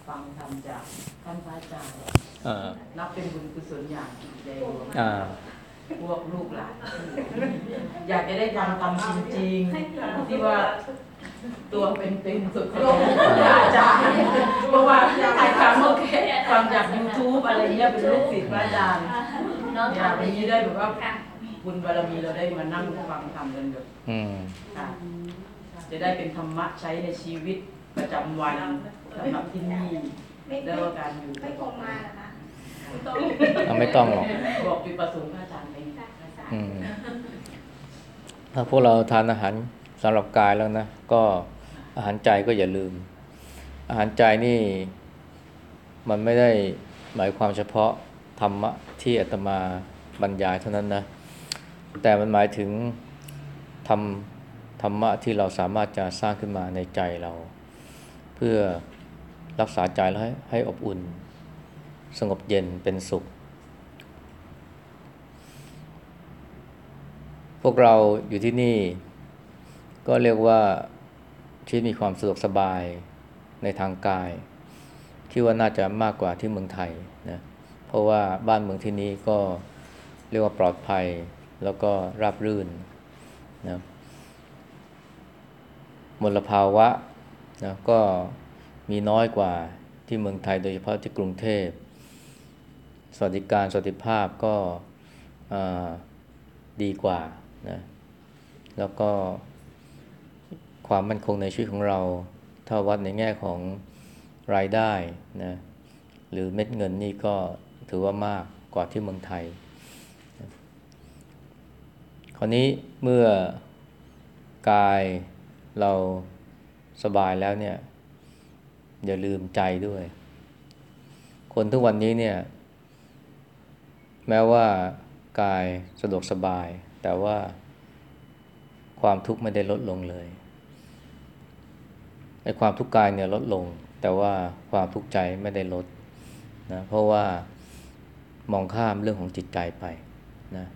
ฟังธรรมจากท่านพระอาจารย์นับเป็นบุญกุศลอย่างยิ่งใหญ่หลวงพวกลูกหลานอยากจะได้ฟังธรรมจริงๆที่ว่าตัวเป็นสุดของอาจารย์เพราะว่าใครฟังโอเคฟังจาก YouTube อะไรเงี้ยเป็นลูกศิษย์พระอาจารย์อยากอย่างนี้ได้แบบว่าบุญบารมีเราได้มานั่งฟังธรรมกันแบบจะได้เป็นธรรมะใช้ในชีวิตประจำวันสำหรับที่นี่แล้วก็การอยู่ไม่คงมาหรอคะไม่ต้องหรอกบอกจุดประสงค์พระอาจารย์ไปถ้าพวกเราทานอาหารสำหรับกายแล้วนะก็อาหารใจก็อย่าลืมอาหารใจนี่มันไม่ได้หมายความเฉพาะธรรมะที่อาตมาบรรยายเท่านั้นนะแต่มันหมายถึงธรรมะที่เราสามารถจะสร้างขึ้นมาในใจเราเพื่อรักษาใจแล้วให้อบอุ่นสงบเย็นเป็นสุขพวกเราอยู่ที่นี่ก็เรียกว่าชีวิตมีความสะดวกสบายในทางกายคิดว่าน่าจะมากกว่าที่เมืองไทยนะเพราะว่าบ้านเมืองที่นี้ก็เรียกว่าปลอดภัยแล้วก็ราบรื่นนะมลภาวะนะก็มีน้อยกว่าที่เมืองไทยโดยเฉพาะที่กรุงเทพสวัสดิภาพก็ดีกว่านะแล้วก็ความมั่นคงในชีวิตของเราถ้าวัดในแง่ของรายได้นะหรือเม็ดเงินนี่ก็ถือว่ามากกว่าที่เมืองไทยนะคราวนี้เมื่อกายเราสบายแล้วเนี่ยอย่าลืมใจด้วยคนทุกวันนี้เนี่ยแม้ว่ากายสะดวกสบายแต่ว่าความทุกข์ไม่ได้ลดลงเลยไอ้ความทุกข์กายเนี่ยลดลงแต่ว่าความทุกข์ใจไม่ได้ลดนะเพราะว่ามองข้ามเรื่องของจิตใจไปนะ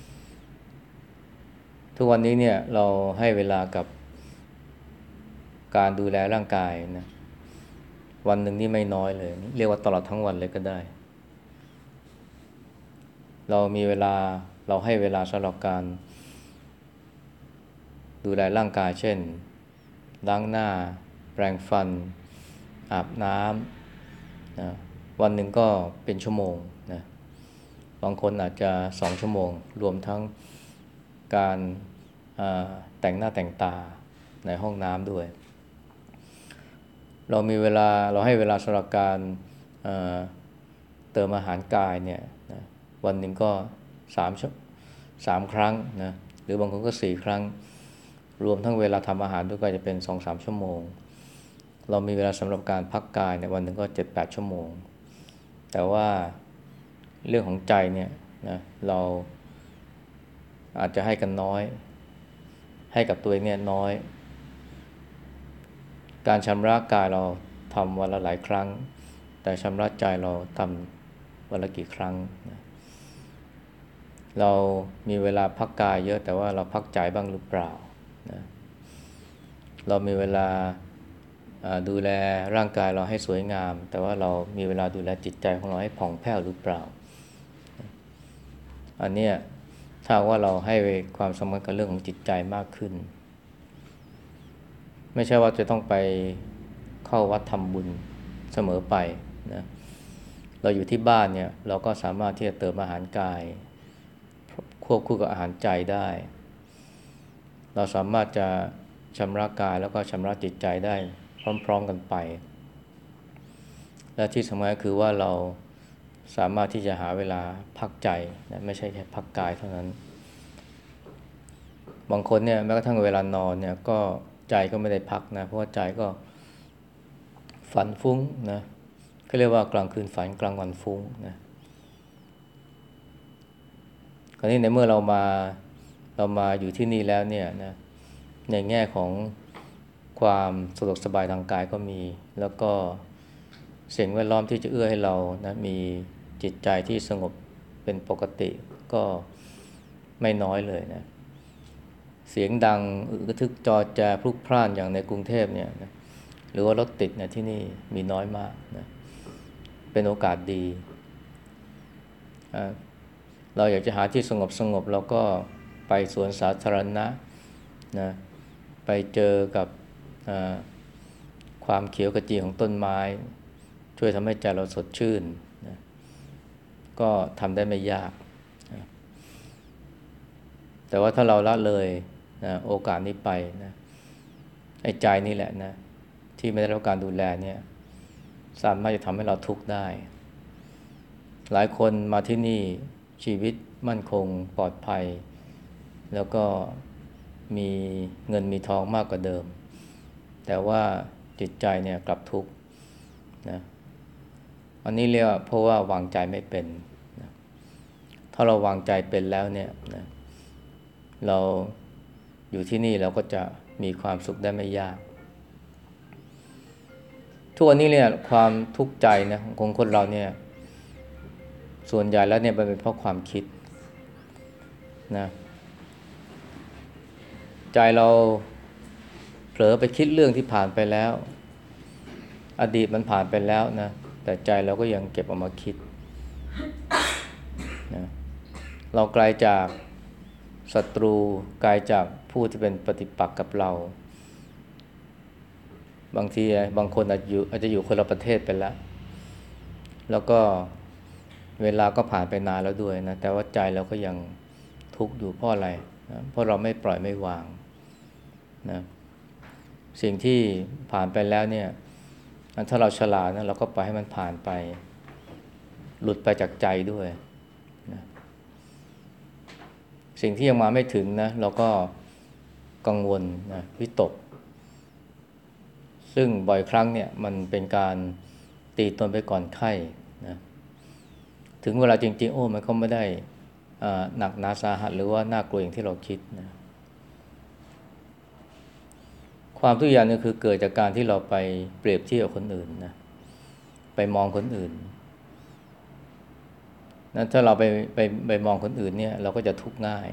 ทุกวันนี้เนี่ยเราให้เวลากับการดูแลร่างกายนะวันหนึ่งนี่ไม่น้อยเลยเรียกว่าตลอดทั้งวันเลยก็ได้เรามีเวลาเราให้เวลาสำหรับการดูแลร่างกายเช่นล้างหน้าแปรงฟันอาบน้ำนะวันหนึ่งก็เป็นชั่วโมงนะบางคนอาจจะ2 ชั่วโมงรวมทั้งการแต่งหน้าแต่งตาในห้องน้ำด้วยเราให้เวลาสำหรับการเติมอาหารกายเนี่ยนะวันหนึ่งก็3 ครั้งนะหรือบางคนก็4 ครั้งรวมทั้งเวลาทำอาหารด้วยก็จะเป็น 2-3 ชั่วโมงเรามีเวลาสำหรับการพักกายในวันหนึ่งก็ 7-8 ชั่วโมงแต่ว่าเรื่องของใจเนี่ยนะเราอาจจะให้กันน้อยให้กับตัวเองเนี่ยน้อยการชำระกายเราทำวันละหลายครั้งแต่ชำระใจเราทำวันละกี่ครั้งนะเรามีเวลาพักกายเยอะแต่ว่าเราพักใจบ้างหรือเปล่านะเรามีเวลาดูแลร่างกายเราให้สวยงามแต่ว่าเรามีเวลาดูแลจิตใจของเราให้ผ่องแผ้วหรือเปล่าอันเนี้ยถ้าว่าเราให้ความสำคัญกับเรื่องของจิตใจมากขึ้นไม่ใช่ว่าจะต้องไปเข้าวัดทำบุญเสมอไปนะเราอยู่ที่บ้านเนี่ยเราก็สามารถที่จะเติมอาหารกายควบคู่กับอาหารใจได้เราสามารถจะชำระกายแล้วก็ชำระจิตใจได้พร้อมๆกันไปและที่สำคัญก็คือว่าเราสามารถที่จะหาเวลาพักใจนะไม่ใช่แค่พักกายเท่านั้นบางคนเนี่ยแม้กระทั่งเวลานอนเนี่ยก็ใจก็ไม่ได้พักนะเพราะว่าใจก็ฝันฟุ้งนะก็เรียกว่ากลางคืนฝันกลางวันฟุ้งนะคราวนี้ในเมื่อเรามาอยู่ที่นี่แล้วเนี่ยนะในแง่ของความสะดวกสบายทางกายก็มีแล้วก็สิ่งแวดล้อมที่จะเอื้อให้เรานะมีจิตใจที่สงบเป็นปกติก็ไม่น้อยเลยนะเสียงดังอึกระทึกจอแจพลุกพล่านอย่างในกรุงเทพเนี่ยนะหรือว่ารถติดเนี่ยที่นี่มีน้อยมากนะเป็นโอกาสดีเราอยากจะหาที่สงบเราก็ไปสวนสาธารณะนะไปเจอกับความเขียวขจีของต้นไม้ช่วยทำให้ใจเราสดชื่นนะก็ทำได้ไม่ยากนะแต่ว่าถ้าเราละเลยนะโอกาสนี้ไปนะไอ้ใจนี่แหละนะที่ไม่ได้รับการดูแลเนี่ยสามารถจะทำให้เราทุกข์ได้หลายคนมาที่นี่ชีวิตมั่นคงปลอดภัยแล้วก็มีเงินมีทองมากกว่าเดิมแต่ว่าจิตใจเนี่ยกลับทุกข์นะอันนี้เรียกว่าเพราะว่าวางใจไม่เป็นนะถ้าเราวางใจเป็นแล้วเนี่ยนะเราอยู่ที่นี่เราก็จะมีความสุขได้ไม่ยากทุกวันนี้เนี่ยความทุกข์ใจนะของคนเราเนี่ยส่วนใหญ่แล้วเนี่ยมันเป็นเพราะความคิดนะใจเราเผลอไปคิดเรื่องที่ผ่านไปแล้วอดีตมันผ่านไปแล้วนะแต่ใจเราก็ยังเก็บเอามาคิดนะเราไกลจากศัตรูไกลจากผู้ที่เป็นปฏิปักษ์กับเราบางทีบางคนอาจจะอยู่คนละประเทศไปแล้วก็เวลาก็ผ่านไปนานแล้วด้วยนะแต่ว่าใจเราก็ยังทุกข์อยู่เพราะอะไรนะเพราะเราไม่ปล่อยไม่วางนะสิ่งที่ผ่านไปแล้วเนี่ยถ้าเราฉลาดนะเราก็ปล่อยให้มันผ่านไปหลุดไปจากใจด้วยนะสิ่งที่ยังมาไม่ถึงนะเราก็กังวลนะวิตกซึ่งบ่อยครั้งเนี่ยมันเป็นการตีตนไปก่อนไข้นะถึงเวลาจริงๆมันก็ไม่ได้หนักหนาสาหัสหรือว่าน่ากลัวอย่างที่เราคิดนะความทุกอย่างนี่คือเกิดจากการที่เราไปเปรียบเทียบกับคนอื่นนะไปมองคนอื่นนะถ้าเราไปมองคนอื่นเนี่ยเราก็จะทุกข์ง่าย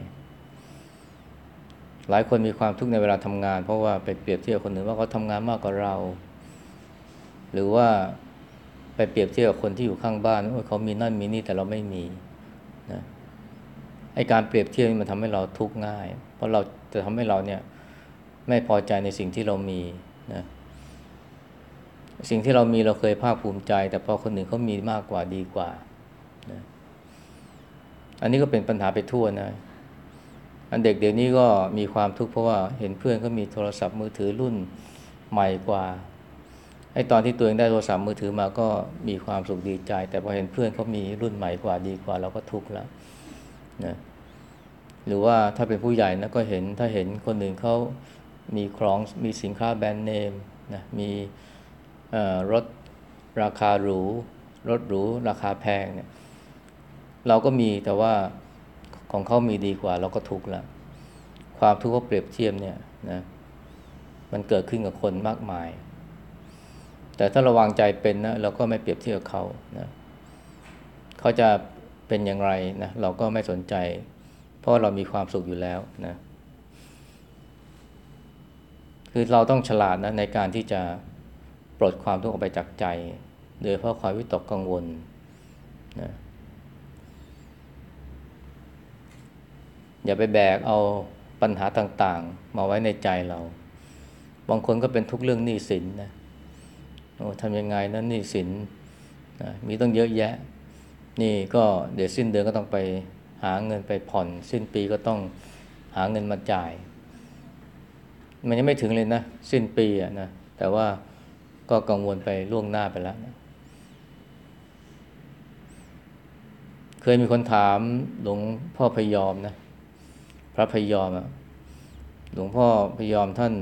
หลายคนมีความทุกข์ในเวลาทำงานเพราะว่าไปเปรียบเทียบคนอื่นว่าเขาทำงานมากกว่าเราหรือว่าไปเปรียบเทียบกับคนที่อยู่ข้างบ้านว่าเขามีนั่นมีนี่แต่เราไม่มีนะไอ้การเปรียบเทียบมันทำให้เราทุกข์ง่ายเพราะเราจะทำให้เราเนี่ยไม่พอใจในสิ่งที่เรามีนะสิ่งที่เรามีเราเคยภาคภูมิใจแต่พอคนอื่นเขามีมากกว่าดีกว่านะอันนี้ก็เป็นปัญหาไปทั่วนะอันเด็กเดี๋ยวนี้ก็มีความทุกข์เพราะว่าเห็นเพื่อนเขามีโทรศัพท์มือถือรุ่นใหม่กว่าไอ้ตอนที่ตัวเองได้โทรศัพท์มือถือมาก็มีความสุขดีใจแต่พอเห็นเพื่อนเขามีรุ่นใหม่กว่าดีกว่าเราก็ทุกข์แล้วนะหรือว่าถ้าเป็นผู้ใหญ่นะก็ถ้าเห็นคนอื่นเขามีสินค้าแบรนด์เนมนะมีรถราคาหรูรถหรูราคาแพงเนี่ยเราก็มีแต่ว่าของเขามีดีกว่าเราก็ทุกข์แล้วความทุกข์ก็เปรียบเทียบเนี่ยนะมันเกิดขึ้นกับคนมากมายแต่ถ้าเราวางใจเป็นนะเราก็ไม่เปรียบเทียบกับเขานะเขาจะเป็นอย่างไรนะเราก็ไม่สนใจเพราะเรามีความสุขอยู่แล้วนะคือเราต้องฉลาดนะในการที่จะปลดความทุกข์ออกไปจากใจโดยเพราะความวิตกกังวลนะอย่าไปแบกเอาปัญหาต่างๆมาไว้ในใจเราบางคนก็เป็นทุกข์เรื่องหนี้สินนะทำยังไงนะหนี้สินมีต้องเยอะแยะนี่ก็เดี๋ยวสิ้นเดือนก็ต้องไปหาเงินไปผ่อนสิ้นปีก็ต้องหาเงินมาจ่ายมันยังไม่ถึงเลยนะสิ้นปีนะแต่ว่าก็กังวลไปล่วงหน้าไปแล้วนะเคยมีคนถามหลวงพ่อพยอมนะพระพยอมหลวงพ่อพยอมท่าน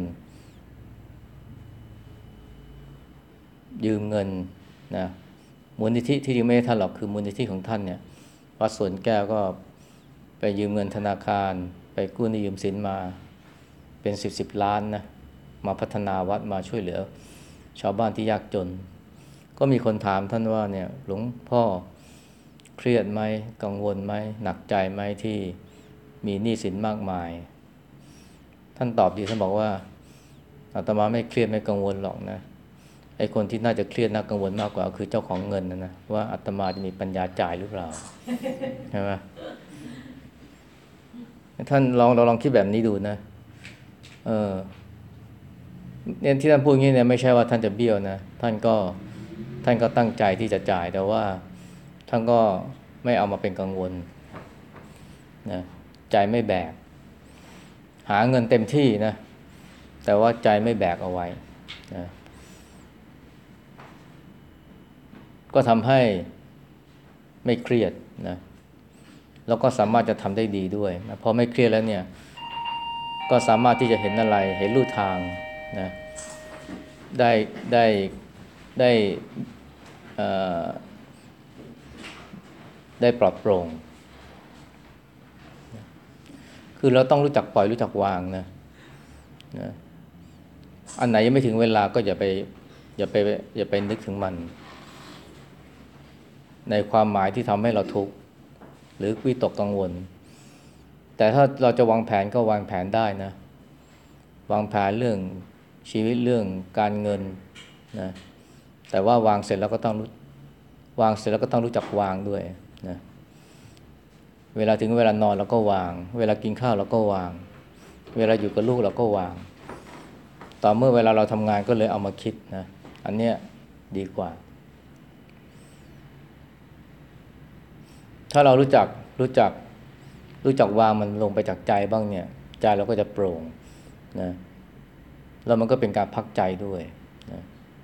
ยืมเงินนะมูลนิธิที่จริงไม่ใช่ท่านหรอกคือมูลนิธิของท่านเนี่ยวัดสวนแก้วก็ไปยืมเงินธนาคารไปกู้หนี้ยืมสินมาเป็น10 ล้านนะมาพัฒนาวัดมาช่วยเหลือชาวบ้านที่ยากจนก็มีคนถามท่านว่าเนี่ยหลวงพ่อเครียดไหมกังวลไหมหนักใจไหมที่มีหนี้สินมากมายท่านตอบดีท่านบอกว่าอาตมาไม่เครียดไม่กังวลหรอกนะไอ้คนที่น่าจะเครียดน่ากังวลมากกว่าคือเจ้าของเงินนะว่าอาตมาจะมีปัญญาจ่ายหรือเปล่าใช่ไหมท่านเราลองคิดแบบนี้ดูนะเนี่ยที่ท่านพูดงี้เนี่ยไม่ใช่ว่าท่านจะเบี้ยวนะท่านก็ตั้งใจที่จะจ่ายแต่ว่าท่านก็ไม่เอามาเป็นกังวลนะใจไม่แบกหาเงินเต็มที่นะแต่ว่าใจไม่แบกเอาไว้นะก็ทำให้ไม่เครียดนะแล้วก็สามารถจะทำได้ดีด้วยนะพอไม่เครียดแล้วเนี่ยก็สามารถที่จะเห็นอะไรเห็นลู่ทางนะได้ได้ได้ได้ปลอดโปร่งคือเราต้องรู้จักปล่อยรู้จักวางนะอันไหนยังไม่ถึงเวลาก็อย่าไปนึกถึงมันในความหมายที่ทำให้เราทุกข์หรือวิตกกังวลแต่ถ้าเราจะวางแผนก็วางแผนได้นะวางแผนเรื่องชีวิตเรื่องการเงินนะแต่ว่าวางเสร็จแล้วก็ต้องรู้จักวางด้วยนะเวลาถึงเวลานอนเราก็วางเวลากินข้าวเราก็วางเวลาอยู่กับลูกเราก็วางต่อเมื่อเวลาเราทำงานก็เลยเอามาคิดนะอันเนี้ยดีกว่าถ้าเรารู้จักวางมันลงไปจากใจบ้างเนี่ยใจเราก็จะโปร่งนะแล้วมันก็เป็นการพักใจด้วยนะ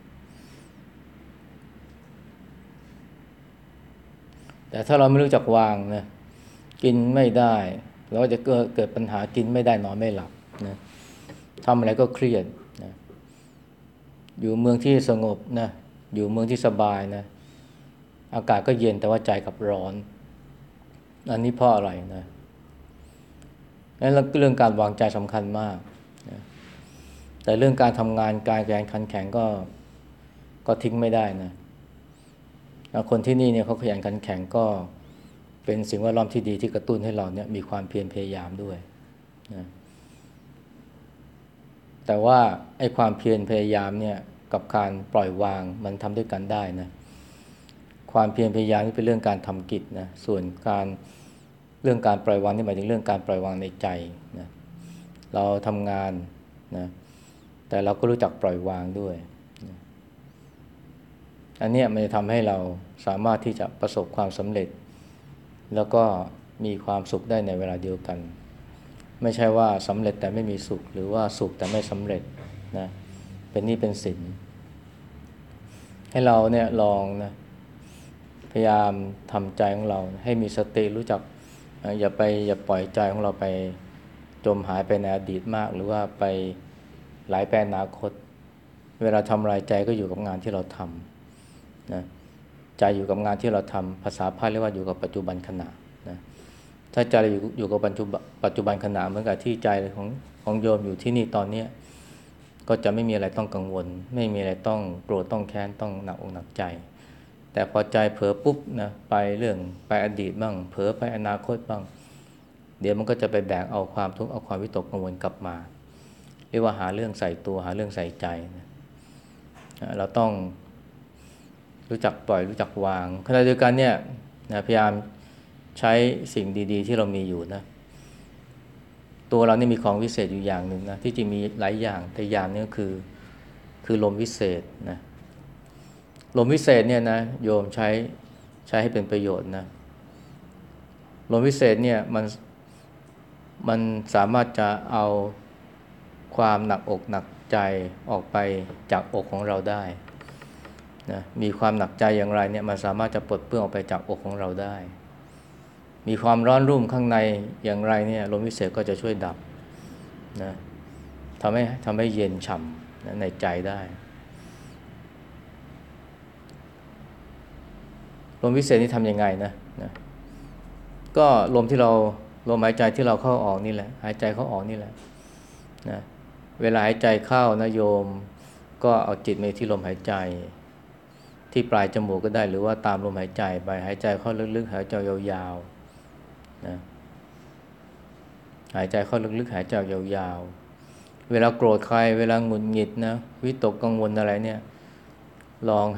แต่ถ้าเราไม่รู้จักวางนะกินไม่ได้เราก็จะเกิดปัญหากินไม่ได้นอนไม่หลับนะทำอะไรก็เครียดนะอยู่เมืองที่สงบนะอยู่เมืองที่สบายนะอากาศก็เย็นแต่ว่าใจกลับร้อนอันนี้เพราะอะไรนะนั่นเรื่องการวางใจสำคัญมากนะแต่เรื่องการทำงานการแข่งขันแข็งก็ทิ้งไม่ได้นะคนที่นี่เนี่ยเขาขยันขันแข็งก็เป็นสิ่งแวดล้อมที่ดีที่กระตุ้นให้เราเนี่ยมีความเพียรพยายามด้วยนะแต่ว่าไอ้ความเพียรพยายามเนี่ยกับการปล่อยวางมันทำด้วยกันได้นะความเพียรพยายามนี่เป็นเรื่องการทำกิจนะส่วนเรื่องการปล่อยวางนี่หมายถึงเรื่องการปล่อยวางในใจนะเราทำงานนะแต่เราก็รู้จักปล่อยวางด้วยนะอันนี้มันจะทำให้เราสามารถที่จะประสบความสำเร็จแล้วก็มีความสุขได้ในเวลาเดียวกันไม่ใช่ว่าสำเร็จแต่ไม่มีสุขหรือว่าสุขแต่ไม่สำเร็จนะเป็นหนี้เป็นสินให้เราเนี่ยลองนะพยายามทำใจของเราให้มีสติรู้จักอย่าปล่อยใจของเราไปจมหายไปในอดีตมากหรือว่าไปไหลไปอนาคตเวลาทำอะไรใจก็อยู่กับงานที่เราทำนะใจอยู่กับงานที่เราทำภาษาพาลีเรียกว่าอยู่กับปัจจุบันขณะนะถ้าใจเราอยู่กับปัจจุบันขณะเหมือนกับที่ใจของโยมอยู่ที่นี่ตอนนี้ก็จะไม่มีอะไรต้องกังวลไม่มีอะไรต้องโกรธต้องแค้นต้องหนักอกหนักใจแต่พอใจเผลอปุ๊บนะไปอดีตบ้างเผลอไปอนาคตบ้างเดี๋ยวมันก็จะไปแบกเอาความทุกข์เอาความวิตกกังวลกลับมาเรียกว่าหาเรื่องใส่ตัวหาเรื่องใส่ใจนะเราต้องรู้จักปล่อยรู้จักวางขณะเดียวกันเนี่ยนะพยายามใช้สิ่งดีๆที่เรามีอยู่นะตัวเรานี่มีของวิเศษอยู่อย่างหนึ่งนะที่จริงมีหลายอย่างแต่อย่างนี้ก็คือลมวิเศษนะลมวิเศษเนี่ยนะโยมใช้ให้เป็นประโยชน์นะลมวิเศษเนี่ยมันสามารถจะเอาความหนักอกหนักใจออกไปจากอกของเราได้นะมีความหนักใจอย่างไรเนี่ยมันสามารถจะปลดเปลื้องออกไปจากอกของเราได้มีความร้อนรุ่มข้างในอย่างไรเนี่ยลมวิเศษก็จะช่วยดับนะทำให้เย็นฉ่ำนะในใจได้ลมวิเศษนี่ทำยังไงนะก็ลมหายใจที่เราเข้าออกนี่แหละหายใจเข้าออกนี่แหละนะเวลาหายใจเข้านะโยมก็เอาจิตมาที่ลมหายใจที่ปลายจมูกก็ได้หรือว่าตามลมหายใจไปหายใจเข้าลึกๆหายใจยาวๆนะหายใจเข้าลึกๆหายใจยาวๆเวลาโกรธใครเวลาหงุดหงิดนะวิตกกังวลอะไรเนี่ยลอง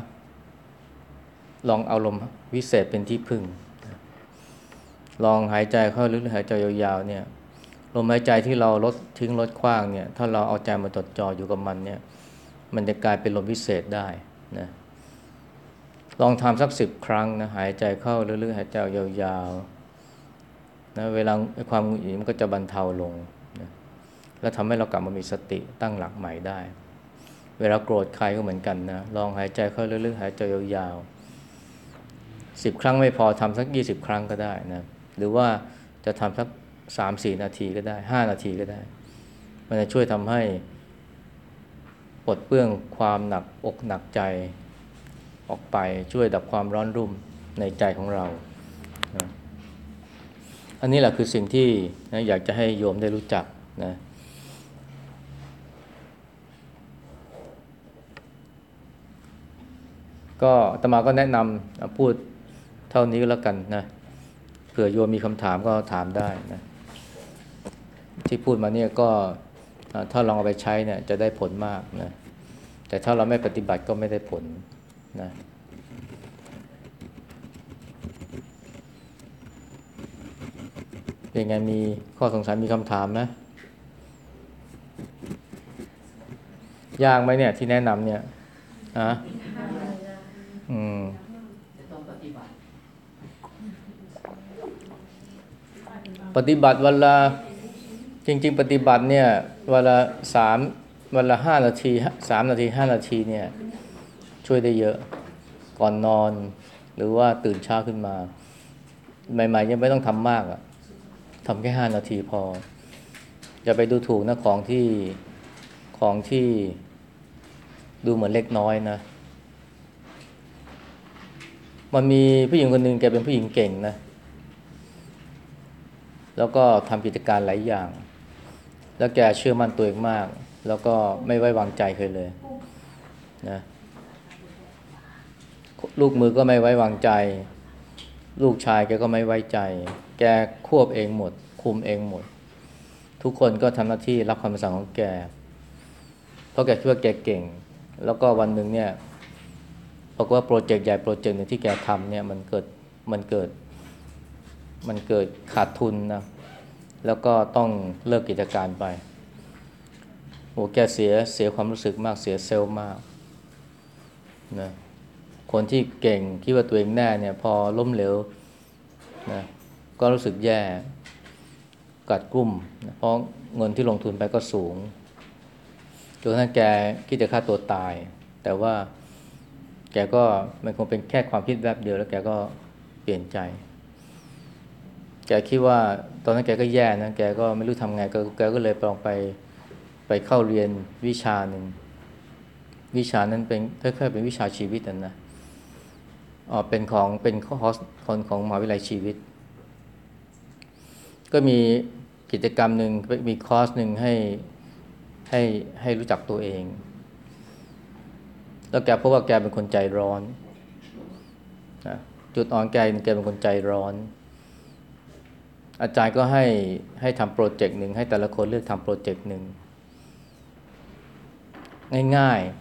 ลองเอาลมวิเศษเป็นที่พึ่งลองหายใจเข้าลึกหรือหายใจยาวๆเนี่ยลมหายใจที่เราลดทิ้งลดขว้างเนี่ยถ้าเราเอาใจมาจดจ่ออยู่กับมันเนี่ยมันจะกลายเป็นลมวิเศษได้นะลองทำสัก10 ครั้งนะหายใจเข้าลึกๆหายใจยาวๆนะเวลาความหงุดหงิดมันก็จะบรรเทาลงนะแล้วทำให้เรากลับมามีสติตั้งหลักใหม่ได้เวลาโกรธใครก็เหมือนกันนะลองหายใจเข้าลึกๆหายใจยาวๆ10 ครั้งไม่พอทำสัก20 ครั้งก็ได้นะหรือว่าจะทำสัก3-4 นาทีก็ได้5 นาทีก็ได้มันจะช่วยทำให้ปลดเปลื้องความหนักอกหนักใจออกไปช่วยดับความร้อนรุ่มในใจของเรานะอันนี้แหละคือสิ่งที่นะอยากจะให้โยมได้รู้จักนะก็อาตมาก็แนะนำพูดเท่านี้ก็แล้วกันนะเผื่อโยมมีคำถามก็ถามได้นะที่พูดมาเนี่ยก็ถ้าลองเอาไปใช้เนี่ยจะได้ผลมากนะแต่ถ้าเราไม่ปฏิบัติก็ไม่ได้ผลนะเป็นไงมีข้อสงสัยมีคำถามไหมยากไหมเนี่ยที่แนะนำเนี่ยจะต้องปฏิบัติปฏิบัติวันละจริงๆปฏิบัติเนี่ยวันละ5 นาที3 นาที5 นาทีเนี่ยช่วยได้เยอะก่อนนอนหรือว่าตื่นเช้าขึ้นมาใหม่ๆยังไม่ต้องทำมากอะทำแค่5 นาทีพออย่าไปดูถูกนะของที่ดูเหมือนเล็กน้อยนะมันมีผู้หญิงคนหนึ่งแกเป็นผู้หญิงเก่งนะแล้วก็ทำกิจการหลายอย่างแล้วแกเชื่อมั่นตัวเองมากแล้วก็ไม่ไว้วางใจใครเลยนะลูกมือก็ไม่ไว้วางใจลูกชายแกก็ไม่ไว้ใจแกควบเองหมดคุมเองหมดทุกคนก็ทำหน้าที่รับคำสั่งของแกเพราะแกคิดว่าแกเก่งแล้วก็วันหนึ่งเนี่ยบอกว่าโปรเจกต์ใหญ่โปรเจกต์หนึ่งที่แกทำเนี่ยมันเกิดขาดทุนนะแล้วก็ต้องเลิกกิจการไปโอ้แกเสียความรู้สึกมากเสียเซลล์มากนะคนที่เก่งคิดว่าตัวเองแน่เนี่ยพอล้มเหลวนะก็รู้สึกแย่กัดกลุ้มนะเพราะเงินที่ลงทุนไปก็สูงจนกระทั่งแกคิดจะฆ่าตัวตายแต่ว่าแกก็มันคงเป็นแค่ความคิดแวบเดียวแล้วแกก็เปลี่ยนใจแกคิดว่าตอนนั้นแกก็แย่นะแกก็ไม่รู้ทำไงแกก็เลยลองไปเข้าเรียนวิชาหนึ่งวิชานั้นเป็นคล้ายๆเป็นวิชาชีวิตนะเป็นคอร์สของมหาวิทยาลัยชีวิตก็มีกิจกรรมหนึ่งมีคอร์สหนึ่งให้รู้จักตัวเองแล้วแกพบว่าแกเป็นคนใจร้อนนะจุดอ่อนแกเป็นคนใจร้อนอาจารย์ก็ให้ทำโปรเจกต์หนึ่งให้แต่ละคนเลือกทำโปรเจกต์หนึ่งง่าย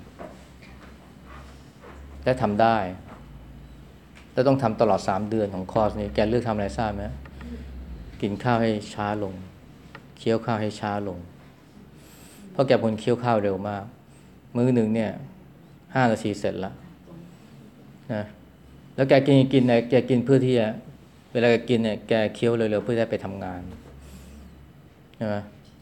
ๆและทำได้แล้วต้องทำตลอด3 เดือนของคอร์สนี้แกเลือกทำอะไรทราบไหมกินข้าวให้ช้าลงเคี้ยวข้าวให้ช้าลงเพราะแกเป็นคนเคี้ยวข้าวเร็วมากมื้อหนึ่งเนี่ย5 นาทีเสร็จแล้วนะแล้วแกกินเนี่ยแกกินเพื่อที่จะเวลาแกกินเนี่ยแกเคี้ยวเร็วๆเพื่อได้ไปทำงานใช่ไหม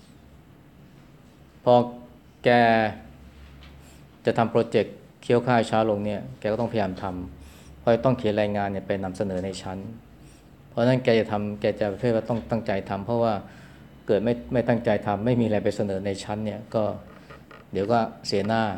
พอแกจะทำโปรเจกต์เคี้ยวข้าวช้าลงเนี่ยแกก็ต้องพยายามทำเพราะต้องเขียนรายงานเนี่ยไปนำเสนอในชั้นเพราะฉะนั้นแกจะเพื่อว่าต้องตั้งใจทำเพราะว่าเกิดไม่ตั้งใจทำไม่มีอะไรไปเสนอในชั้นเนี่ยก็เดี๋ยวก็เสียหน้า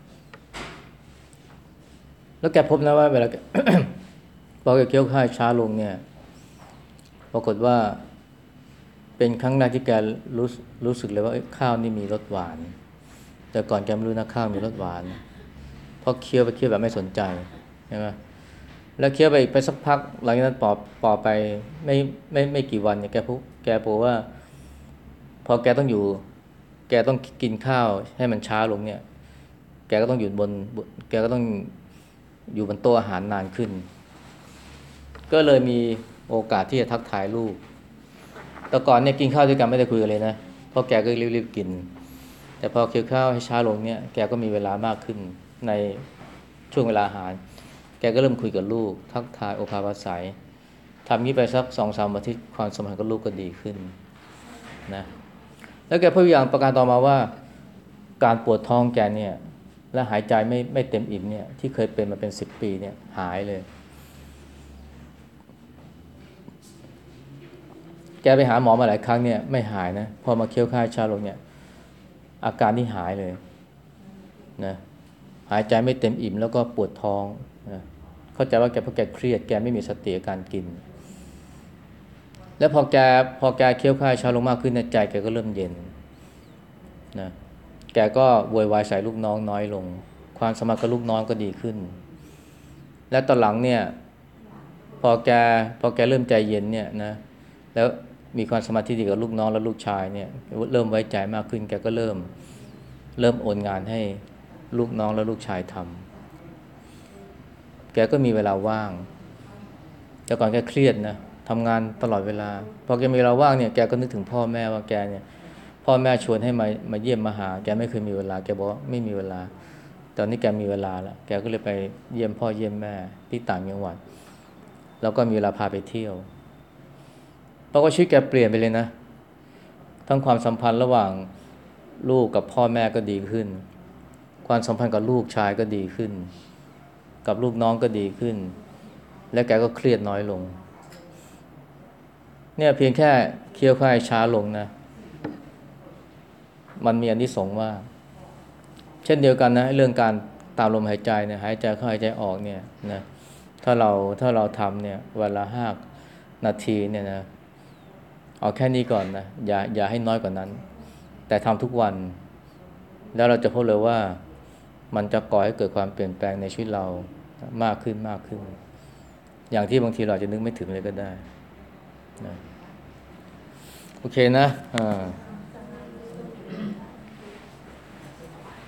แล้วแกพบนะว่าเวลา พอแกเคี้ยวข้าวช้าลงเนี่ยปรากฏว่าเป็นครั้งแรกที่แกรู้สึกเลยว่าข้าวนี่มีรสหวานแต่ก่อนแกไม่รู้นะข้าวมีรสหวานเพราะเคี้ยวแบบไม่สนใจใช่ไหมแล้วเคี้ยวไปสักพักหลังจากนั้นปอไปไม่กี่วันเนี่ยแกบอกว่าพอแกต้องกินข้าวให้มันช้าลงเนี่ยแกก็ต้องแกก็ต้องอยู่บนโต๊ะอาหารนานขึ้นก็เลยมีโอกาสที่จะทักทายลูกแต่ก่อนเนี่ยกินข้าวด้วยกันไม่ได้คุยกันเลยนะเพราะแกก็รีบๆกินแต่พอเคี้ยวข้าวให้ช้าลงเนี่ยแกก็มีเวลามากขึ้นในช่วงเวลาอาหารแกก็เริ่มคุยกับลูกทักทายโอภาปาศัยทำงี้ไปสัก 2-3 อาทิตย์ความสัมพันธ์กับลูกก็ดีขึ้นนะแล้วแกพูดอย่างประการต่อมาว่าการปวดท้องแกเนี่ยและหายใจไม่เต็มอิ่มเนี่ยที่เคยเป็นมาเป็น10 ปีเนี่ยหายเลยแกไปหาหมอมาหลายครั้งเนี่ยไม่หายนะพอมาเคี้ยวข้าวช้าลงเนี่ยอาการที่หายเลยนะหายใจไม่เต็มอิ่มแล้วก็ปวดท้องนะเข้าใจว่าแกเพราะแกเครียดแกไม่มีสติกับการกินแล้วพอแกเคี้ยวข้าวช้าลงมากขึ้นในใจแกก็เริ่มเย็นนะแกก็โวยวายใส่ลูกน้องน้อยลงความสัมพันธ์กับลูกน้องก็ดีขึ้นและตอนหลังเนี่ยพอแกเริ่มใจเย็นเนี่ยนะแล้วมีความสมาธิดีกับลูกน้องและลูกชายเนี่ยเริ่มไว้ใจมากขึ้นแกก็เริ่มโอนงานให้ลูกน้องและลูกชายทำแกก็มีเวลาว่างแต่ก่อนแกเครียดนะทำงานตลอดเวลาพอแกมีเวลาว่างเนี่ยแกก็นึกถึงพ่อแม่ว่าแกเนี่ยพ่อแม่ชวนให้มาเยี่ยมมาหาแกไม่เคยมีเวลาแกบอกไม่มีเวลาตอนนี้แกมีเวลาแล้วแกก็เลยไปเยี่ยมพ่อเยี่ยมแม่ที่ต่างจังหวัดแล้วก็มีเวลาพาไปเที่ยวเพราะว่าชีวิตแกเปลี่ยนไปเลยนะทั้งความสัมพันธ์ระหว่างลูกกับพ่อแม่ก็ดีขึ้นความสัมพันธ์กับลูกชายก็ดีขึ้นกับลูกน้องก็ดีขึ้นและแกก็เครียดน้อยลงเนี่ยเพียงแค่เคี้ยวข้าวช้าลงนะมันมีอานิสงส์ว่าเช่นเดียวกันนะเรื่องการตามลมหายใจเนี่ยหายใจเข้าหายใจออกเนี่ยนะถ้าเราทำเนี่ยวันละ5 นาทีเนี่ยนะเอาแค่นี้ก่อนนะอย่าให้น้อยกว่านั้นแต่ทำทุกวันแล้วเราจะพบเลยว่ามันจะก่อให้เกิดความเปลี่ยนแปลงในชีวิตเรามากขึ้นอย่างที่บางทีเราจะนึกไม่ถึงเลยก็ได้นะโอเคนะ